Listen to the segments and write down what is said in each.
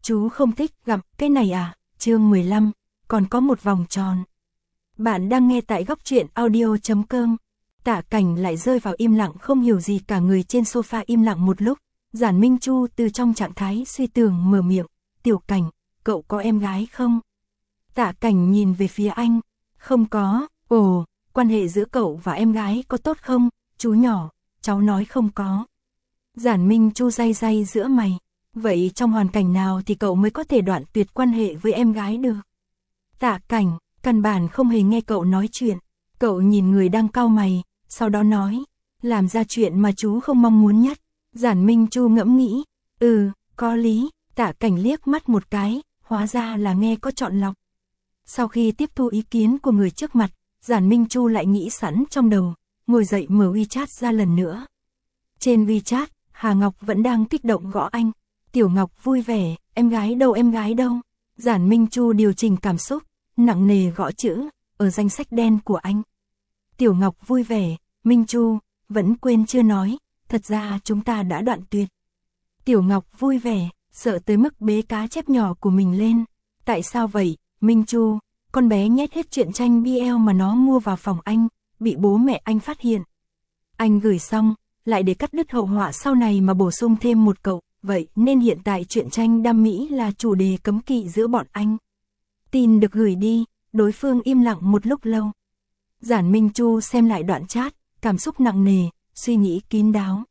Chú không thích gặm cái này à? Chương 15, còn có một vòng tròn. Bạn đang nghe tại góc truyện audio.com. Tạ Cảnh lại rơi vào im lặng không hiểu gì cả, người trên sofa im lặng một lúc. Giản Minh Chu từ trong trạng thái suy tưởng mở miệng, Tiểu Cảnh, cậu có em gái không? Tạ Cảnh nhìn về phía anh, không có. Ồ, quan hệ giữa cậu và em gái có tốt không? Chú nhỏ, cháu nói không có. Giản Minh Chu day day giữa mày, vậy trong hoàn cảnh nào thì cậu mới có thể đoạn tuyệt quan hệ với em gái được? Tạ Cảnh, căn bản không hề nghe cậu nói chuyện, cậu nhìn người đang cau mày, sau đó nói, làm ra chuyện mà chú không mong muốn nhất. Giản Minh Chu ngẫm nghĩ, có lý. Tạ Cảnh liếc mắt một cái, hóa ra là nghe có chọn lọc. Sau khi tiếp thu ý kiến của người trước mặt, Giản Minh Chu lại nghĩ sẵn trong đầu, ngồi dậy mở WeChat ra lần nữa. Trên WeChat, Hà Ngọc vẫn đang kích động gõ anh. Tiểu Ngọc vui vẻ, em gái đâu em gái đâu? Giản Minh Chu điều chỉnh cảm xúc, nặng nề gõ chữ, ở danh sách đen của anh. Tiểu Ngọc vui vẻ, Minh Chu, vẫn quên chưa nói, thật ra chúng ta đã đoạn tuyệt. Tiểu Ngọc vui vẻ, sợ tới mức bế cá chép nhỏ của mình lên. Tại sao vậy, Minh Chu? Con bé nhét hết truyện tranh BL mà nó mua vào phòng anh, bị bố mẹ anh phát hiện. Anh gửi xong, lại để cắt đứt hậu họa sau này mà bổ sung thêm một cậu, vậy nên hiện tại truyện tranh đam mỹ là chủ đề cấm kỵ giữa bọn anh. Tin được gửi đi, đối phương im lặng một lúc lâu. Giản Minh Chu xem lại đoạn chat, cảm xúc nặng nề, suy nghĩ kín đáo.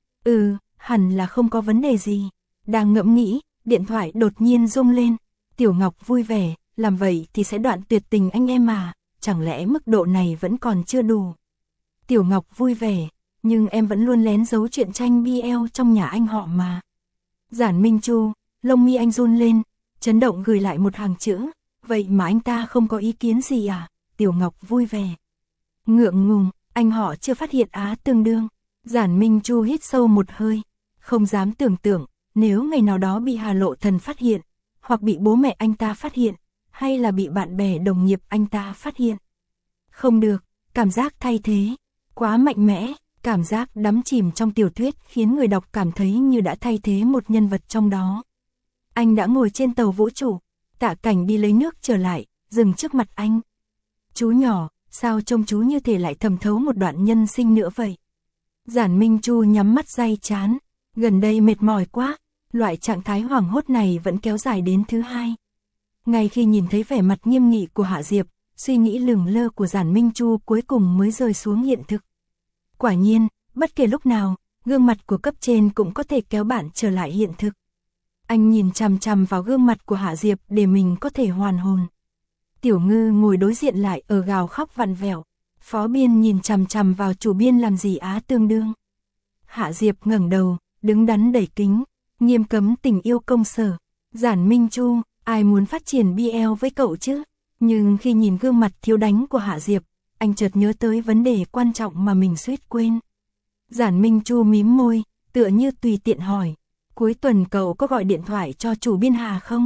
Hẳn là không có vấn đề gì. Đang ngẫm nghĩ, điện thoại đột nhiên rung lên. Tiểu Ngọc vui vẻ, làm vậy thì sẽ đoạn tuyệt tình anh em mà, chẳng lẽ mức độ này vẫn còn chưa đủ? Tiểu Ngọc vui vẻ, nhưng em vẫn luôn lén giấu truyện tranh BL trong nhà anh họ mà. Giản Minh Chu, lông mi anh run lên, chấn động gửi lại một hàng chữ, vậy mà anh ta không có ý kiến gì à? Tiểu Ngọc vui vẻ. Ngượng ngùng, anh họ chưa phát hiện á tương đương. Giản Minh Chu hít sâu một hơi, không dám tưởng tượng, nếu ngày nào đó bị Hà Lộ Thần phát hiện, hoặc bị bố mẹ anh ta phát hiện, hay là bị bạn bè đồng nghiệp anh ta phát hiện. Không được, cảm giác thay thế, quá mạnh mẽ, cảm giác đắm chìm trong tiểu thuyết khiến người đọc cảm thấy như đã thay thế một nhân vật trong đó. Anh đã ngồi trên tàu vũ trụ, Tạ Cảnh đi lấy nước trở lại, dừng trước mặt anh. Chú nhỏ, sao trông chú như thể lại thẩm thấu một đoạn nhân sinh nữa vậy? Giản Minh Chu nhắm mắt day chán, gần đây mệt mỏi quá, loại trạng thái hoảng hốt này vẫn kéo dài đến thứ hai. Ngay khi nhìn thấy vẻ mặt nghiêm nghị của Hạ Diệp, suy nghĩ lửng lơ của Giản Minh Chu cuối cùng mới rơi xuống hiện thực. Quả nhiên, bất kể lúc nào, gương mặt của cấp trên cũng có thể kéo bạn trở lại hiện thực. Anh nhìn chằm chằm vào gương mặt của Hạ Diệp để mình có thể hoàn hồn. Tiểu Ngư ngồi đối diện lại ở gào khóc vặn vẹo. Phó biên nhìn chằm chằm vào chủ biên làm gì á tương đương. Hạ Diệp ngẩng đầu, đứng đắn đẩy kính, nghiêm cấm tình yêu công sở. Giản Minh Chu, ai muốn phát triển BL với cậu chứ? Nhưng khi nhìn gương mặt thiếu đánh của Hạ Diệp, anh chợt nhớ tới vấn đề quan trọng mà mình suýt quên. Giản Minh Chu mím môi, tựa như tùy tiện hỏi, cuối tuần cậu có gọi điện thoại cho chủ biên Hà không?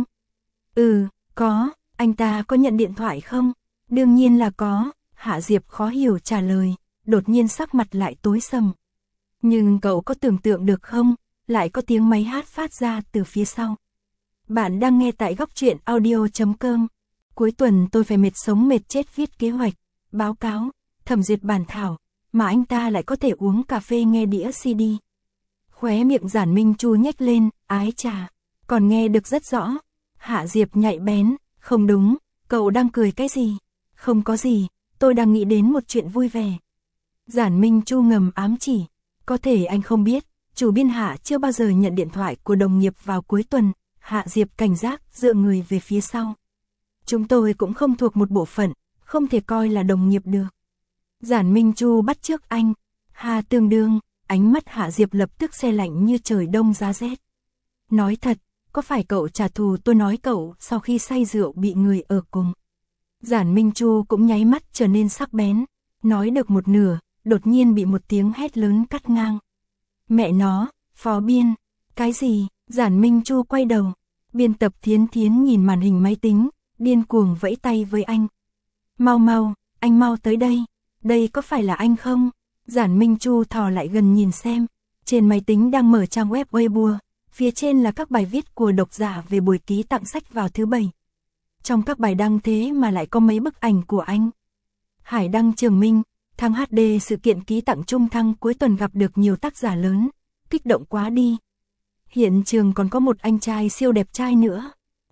Có, anh ta có nhận điện thoại không? Đương nhiên là có. Hạ Diệp khó hiểu trả lời, đột nhiên sắc mặt lại tối sầm. Nhưng cậu có tưởng tượng được không, lại có tiếng máy hát phát ra từ phía sau. Bạn đang nghe tại góc truyện audio.com. Cuối tuần tôi phải mệt sống mệt chết viết kế hoạch, báo cáo, thẩm duyệt bản thảo, mà anh ta lại có thể uống cà phê nghe đĩa CD. Khóe miệng Giản Minh Chu nhếch lên, ái chà, còn nghe được rất rõ. Hạ Diệp nhạy bén, không đúng, cậu đang cười cái gì? Không có gì. Tôi đang nghĩ đến một chuyện vui vẻ. Giản Minh Chu ngầm ám chỉ, có thể anh không biết, chủ biên Hạ chưa bao giờ nhận điện thoại của đồng nghiệp vào cuối tuần. Hạ Diệp cảnh giác dựa người về phía sau. Chúng tôi cũng không thuộc một bộ phận, không thể coi là đồng nghiệp được. Giản Minh Chu bắt chước anh, Hà tương đương, ánh mắt Hạ Diệp lập tức se lạnh như trời đông giá rét. Nói thật, có phải cậu trả thù tôi nói cậu sau khi say rượu bị người ở cùng? Giản Minh Chu cũng nháy mắt trở nên sắc bén, nói được một nửa, đột nhiên bị một tiếng hét lớn cắt ngang. Mẹ nó, phó biên, cái gì? Giản Minh Chu quay đầu, biên tập Thiến Thiến nhìn màn hình máy tính, điên cuồng vẫy tay với anh. Mau mau, anh mau tới đây, đây có phải là anh không? Giản Minh Chu thò lại gần nhìn xem, trên máy tính đang mở trang web Weibo, Phía trên là các bài viết của độc giả về buổi ký tặng sách vào thứ Bảy. Trong các bài đăng thế mà lại có mấy bức ảnh của anh. Hải đăng Trường Minh, Thăng HD sự kiện ký tặng Trung Thăng cuối tuần gặp được nhiều tác giả lớn, kích động quá đi. Hiện trường còn có một anh trai siêu đẹp trai nữa.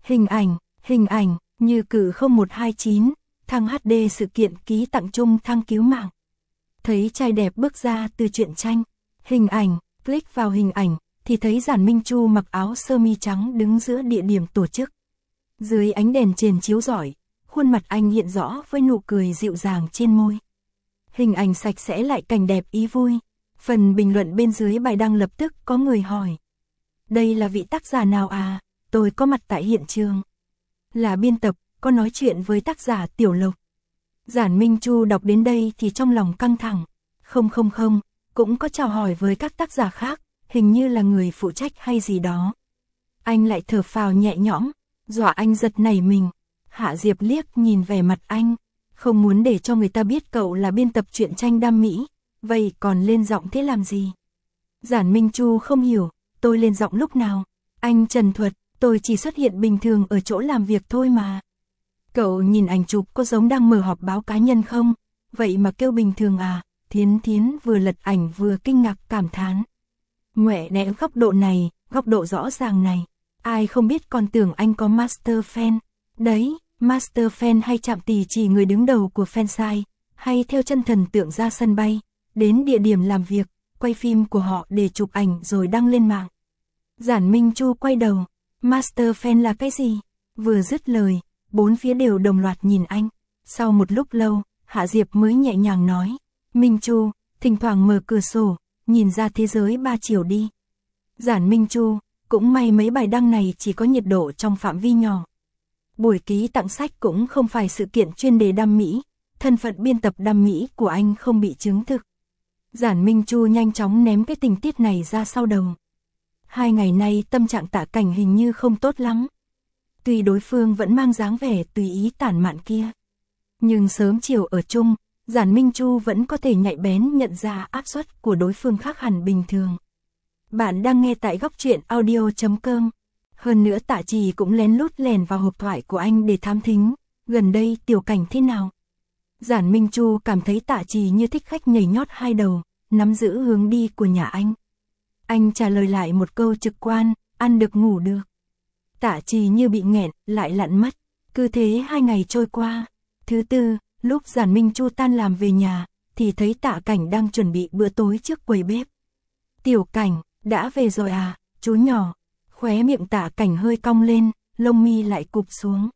Hình ảnh, Như Cử 0129, Thăng HD sự kiện ký tặng Trung Thăng cứu mạng. Thấy trai đẹp bước ra từ truyện tranh. Hình ảnh, click vào hình ảnh, thì thấy Giản Minh Chu mặc áo sơ mi trắng đứng giữa địa điểm tổ chức. Dưới ánh đèn chền chiếu rọi, khuôn mặt anh hiện rõ với nụ cười dịu dàng trên môi. Hình ảnh sạch sẽ lại cảnh đẹp ý vui. Phần bình luận bên dưới bài đăng lập tức có người hỏi. Đây là vị tác giả nào à? Tôi có mặt tại hiện trường. Là biên tập, có nói chuyện với tác giả Tiểu Lộc. Giản Minh Chu đọc đến đây thì trong lòng căng thẳng. Không, cũng có chào hỏi với các tác giả khác, hình như là người phụ trách hay gì đó. Anh lại thở phào nhẹ nhõm, dọa anh giật nảy mình. Hạ Diệp liếc nhìn vẻ mặt anh, không muốn để cho người ta biết cậu là biên tập truyện tranh đam mỹ, vậy còn lên giọng thế làm gì? Giản Minh Chu không hiểu, tôi lên giọng lúc nào? Anh trần thuật, tôi chỉ xuất hiện bình thường ở chỗ làm việc thôi mà. Cậu nhìn ảnh chụp có giống đang mở họp báo cá nhân không? Vậy mà kêu bình thường à? Thiến vừa lật ảnh vừa kinh ngạc cảm thán. Ngoẹ nẽ góc độ này, góc độ rõ ràng này. Ai không biết còn tưởng anh có master fan. Đấy, master fan hay chạm tì chỉ người đứng đầu của fansite, hay theo chân thần tượng ra sân bay, đến địa điểm làm việc, quay phim của họ để chụp ảnh rồi đăng lên mạng. Giản Minh Chu quay đầu, master fan là cái gì? Vừa dứt lời, bốn phía đều đồng loạt nhìn anh. Sau một lúc lâu, Hạ Diệp mới nhẹ nhàng nói, Minh Chu, thỉnh thoảng mở cửa sổ, nhìn ra thế giới ba chiều đi. Giản Minh Chu, cũng may mấy bài đăng này chỉ có nhiệt độ trong phạm vi nhỏ. Buổi ký tặng sách cũng không phải sự kiện chuyên đề đam mỹ, thân phận biên tập đam mỹ của anh không bị chứng thực. Giản Minh Chu nhanh chóng ném cái tình tiết này ra sau đầu. 2 ngày nay tâm trạng Tạ Cảnh hình như không tốt lắm. Tuy đối phương vẫn mang dáng vẻ tùy ý tản mạn kia, nhưng sớm chiều ở chung, Giản Minh Chu vẫn có thể nhạy bén nhận ra áp suất của đối phương khác hẳn bình thường. Bạn đang nghe tại góc truyện audio.com. Hơn nữa Tạ Trì cũng lén lút lèn vào hộp thoại của anh để thám thính, gần đây Tiểu Cảnh thế nào. Giản Minh Chu cảm thấy Tạ Trì như thích khách nhảy nhót hai đầu, nắm giữ hướng đi của nhà anh. Anh trả lời lại một câu trực quan, ăn được ngủ được. Tạ Trì như bị nghẹn, lại lặn mất. Cứ thế 2 ngày trôi qua. Thứ tư, lúc Giản Minh Chu tan làm về nhà, thì thấy Tạ Cảnh đang chuẩn bị bữa tối trước quầy bếp. Tiểu Cảnh, đã về rồi à, chú nhỏ. Khóe miệng Tạ Cảnh hơi cong lên, lông mi lại cụp xuống.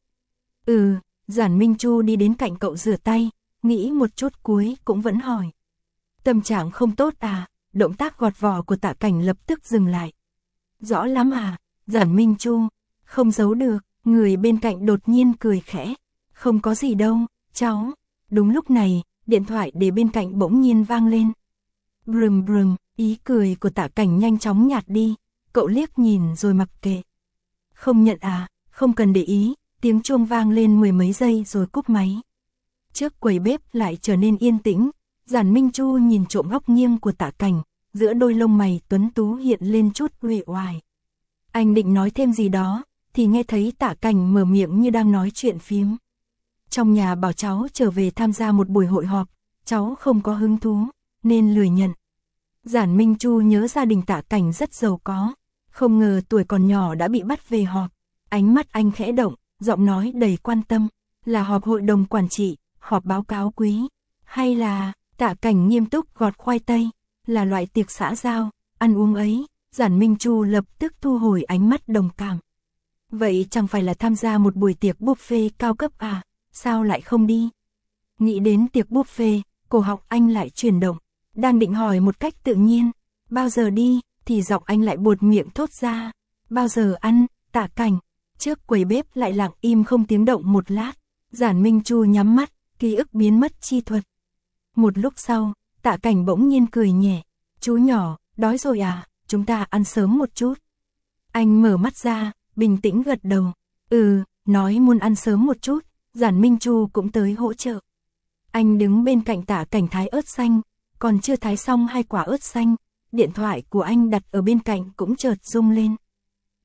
Giản Minh Chu đi đến cạnh cậu rửa tay, nghĩ một chút cuối cũng vẫn hỏi. Tâm trạng không tốt à? Động tác gọt vỏ của Tạ Cảnh lập tức dừng lại. Rõ lắm à? Giản Minh Chu, không giấu được, người bên cạnh đột nhiên cười khẽ. Không có gì đâu, cháu. Đúng lúc này, điện thoại để bên cạnh bỗng nhiên vang lên. Brum, ý cười của Tạ Cảnh nhanh chóng nhạt đi. Cậu liếc nhìn rồi mặc kệ. Không nhận à, không cần để ý, tiếng chuông vang lên 10 mấy giây rồi cúp máy. Trước quầy bếp lại trở nên yên tĩnh, Giản Minh Chu nhìn trộm góc nghiêng của Tạ Cảnh, giữa đôi lông mày tuấn tú hiện lên chút uể oải. Anh định nói thêm gì đó, thì nghe thấy Tạ Cảnh mở miệng như đang nói chuyện phím. Trong nhà bảo cháu trở về tham gia một buổi hội họp, cháu không có hứng thú, nên lười nhận. Giản Minh Chu nhớ gia đình Tạ Cảnh rất giàu có, không ngờ tuổi còn nhỏ đã bị bắt về họp. Ánh mắt anh khẽ động, giọng nói đầy quan tâm, là họp hội đồng quản trị, họp báo cáo quý, hay là... Tạ Cảnh nghiêm túc gọt khoai tây, là loại tiệc xã giao, ăn uống ấy. Giản Minh Chu lập tức thu hồi ánh mắt đồng cảm. Vậy chẳng phải là tham gia một buổi tiệc buffet cao cấp à, sao lại không đi? Nghĩ đến tiệc buffet, cổ họng anh lại chuyển động, đang định hỏi một cách tự nhiên, bao giờ đi, thì giọng anh lại buột miệng thốt ra, bao giờ ăn. Tạ Cảnh, trước quầy bếp lại lặng im không tiếng động một lát. Giản Minh Chu nhắm mắt, ký ức biến mất chi thuật. Một lúc sau, Tạ Cảnh bỗng nhiên cười nhẹ, chú nhỏ, đói rồi à, chúng ta ăn sớm một chút. Anh mở mắt ra, bình tĩnh gật đầu, nói muốn ăn sớm một chút. Giản Minh Chu cũng tới hỗ trợ. Anh đứng bên cạnh Tạ Cảnh thái ớt xanh, còn chưa thái xong 2 quả ớt xanh, điện thoại của anh đặt ở bên cạnh cũng chợt rung lên.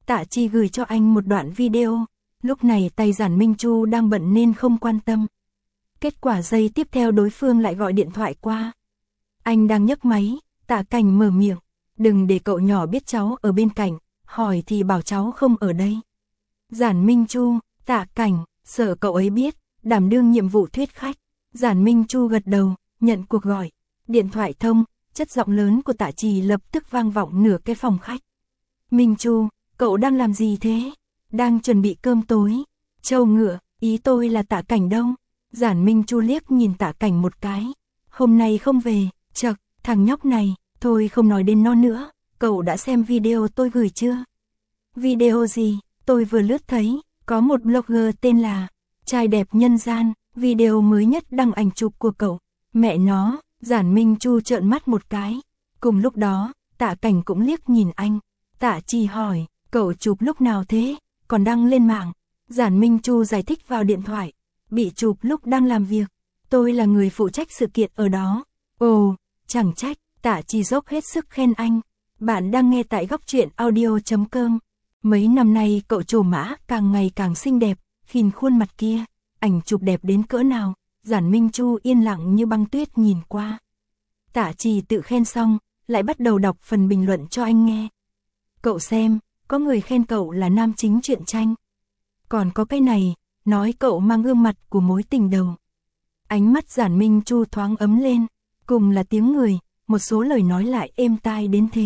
Tạ Chi gửi cho anh một đoạn video, lúc này tay Giản Minh Chu đang bận nên không quan tâm. Kết quả giây tiếp theo đối phương lại gọi điện thoại qua. Anh đang nhấc máy, Tạ Cảnh mở miệng, đừng để cậu nhỏ biết cháu ở bên cạnh, hỏi thì bảo cháu không ở đây. Giản Minh Chu, Tạ Cảnh, sợ cậu ấy biết, đảm đương nhiệm vụ thuyết khách. Giản Minh Chu gật đầu, nhận cuộc gọi. Điện thoại thông, chất giọng lớn của Tạ Trì lập tức vang vọng nửa cái phòng khách. Minh Chu, cậu đang làm gì thế? Đang chuẩn bị cơm tối. Châu ngựa, ý tôi là Tạ Cảnh đâu? Giản Minh Chu liếc nhìn Tạ Cảnh một cái. Hôm nay không về, chậc, thằng nhóc này, thôi không nói đến nó nữa. Cậu đã xem video tôi gửi chưa? Video gì? Tôi vừa lướt thấy, có một blogger tên là Trai Đẹp Nhân Gian, video mới nhất đăng ảnh chụp của cậu. Mẹ nó, Giản Minh Chu trợn mắt một cái. Cùng lúc đó, Tạ Cảnh cũng liếc nhìn anh. Tạ Chi hỏi, cậu chụp lúc nào thế? Còn đăng lên mạng. Giản Minh Chu giải thích vào điện thoại. Bị chụp lúc đang làm việc. Tôi là người phụ trách sự kiện ở đó. Ồ, chẳng trách. Tạ Chi dốc hết sức khen anh. Bạn đang nghe tại Góc Truyện Audio.com. Mấy năm nay cậu trổ mã càng ngày càng xinh đẹp, khìn khuôn mặt kia. Ảnh chụp đẹp đến cỡ nào? Giản Minh Chu yên lặng như băng tuyết nhìn qua. Tạ Trì tự khen xong, lại bắt đầu đọc phần bình luận cho anh nghe. Cậu xem, có người khen cậu là nam chính truyện tranh. Còn có cái này, nói cậu mang gương mặt của mối tình đầu. Ánh mắt Giản Minh Chu thoáng ấm lên, cùng là tiếng người, một số lời nói lại êm tai đến thế.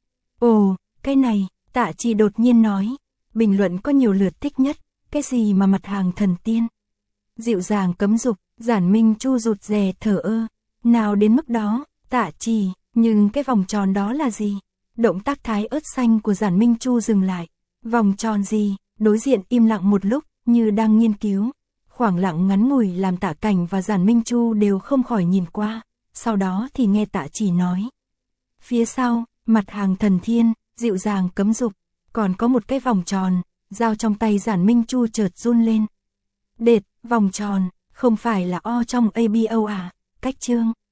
Ồ, cái này, Tạ Trì đột nhiên nói, bình luận có nhiều lượt thích nhất, cái gì mà mặt hàng thần tiên. Dịu dàng cấm dục, Giản Minh Chu rụt rè thở ơ, nào đến mức đó, Tạ Trì, nhưng cái vòng tròn đó là gì? Động tác thái ớt xanh của Giản Minh Chu dừng lại, vòng tròn gì? Đối diện im lặng một lúc, như đang nghiên cứu. Khoảng lặng ngắn ngủi làm Tạ Cảnh và Giản Minh Chu đều không khỏi nhìn qua, sau đó thì nghe Tạ Trì nói. Phía sau, mặt hàng thần thiên, dịu dàng cấm dục, còn có một cái vòng tròn, dao trong tay Giản Minh Chu chợt run lên. Đệt, vòng tròn, không phải là O trong ABO à? Cách chương.